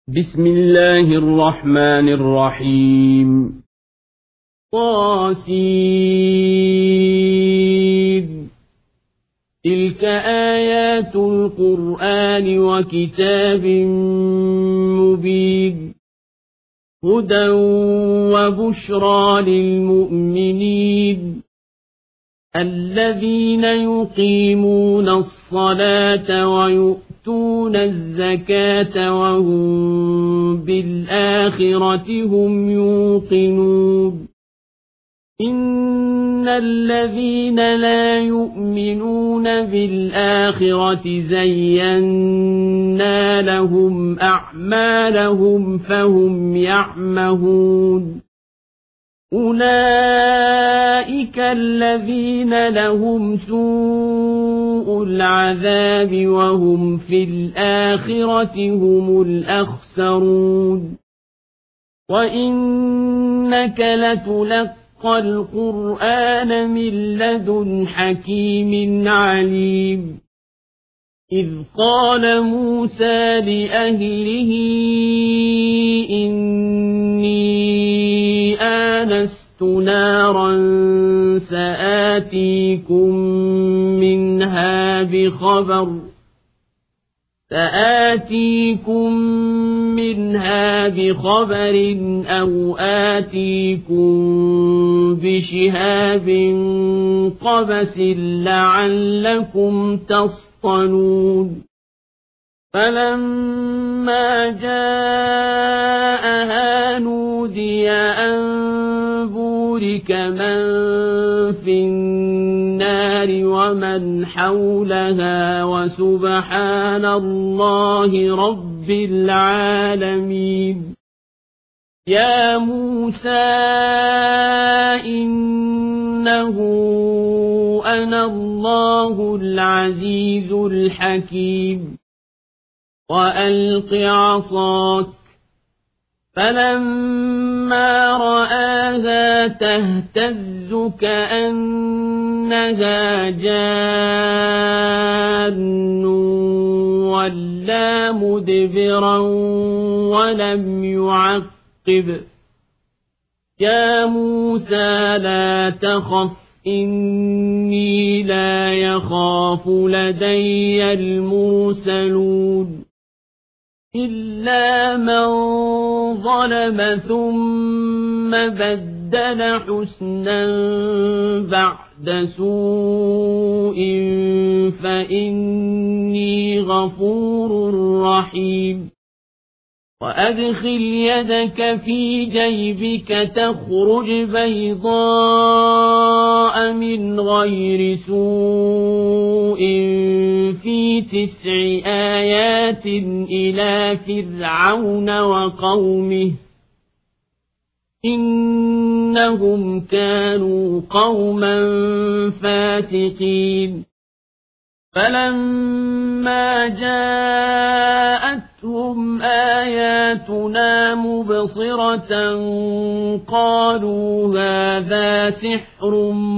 بسم الله الرحمن الرحيم. طاسين. تلك آيات القرآن وكتاب مبين، هدى وبشرى للمؤمنين الذين يقيمون الصلاة ويؤتون الزكاة وهم بالآخرة هم يوقنون. إن الذين لا يؤمنون بالآخرة زينا لهم أعمالهم فهم يعمهون. أولئك الذين لهم سوء العذاب وهم في الآخرة هم الأخسرون. وإنك لتلقى القرآن من لدن حكيم عليم. إذ قال موسى لأهله إني آنست نارا سآتيكم منها بخبر أو آتيكم بشهاب قبس لعلكم تصطلون. فلما جاءها نودي أن بورك من في النار ومن حولها وسبحان الله رب العالمين. يا موسى إنه أنا الله العزيز الحكيم. وألق عصاك. فلما رآها تهتز كأنها جان ولا مدبرا ولم يعقب. يا موسى لا تخف إني لا يخاف لدي المرسلون. إلا من ظلم ثم بدل حسنا بعد سوء فإني غفور رحيم. وأدخل يدك في جيبك تخرج بيضاء من غير سوء في 9 آيات إلى فرعون وقومه إنهم كانوا قوما فاسقين. فلما جاءتهم آياتنا مبصرة قالوا هذا سحر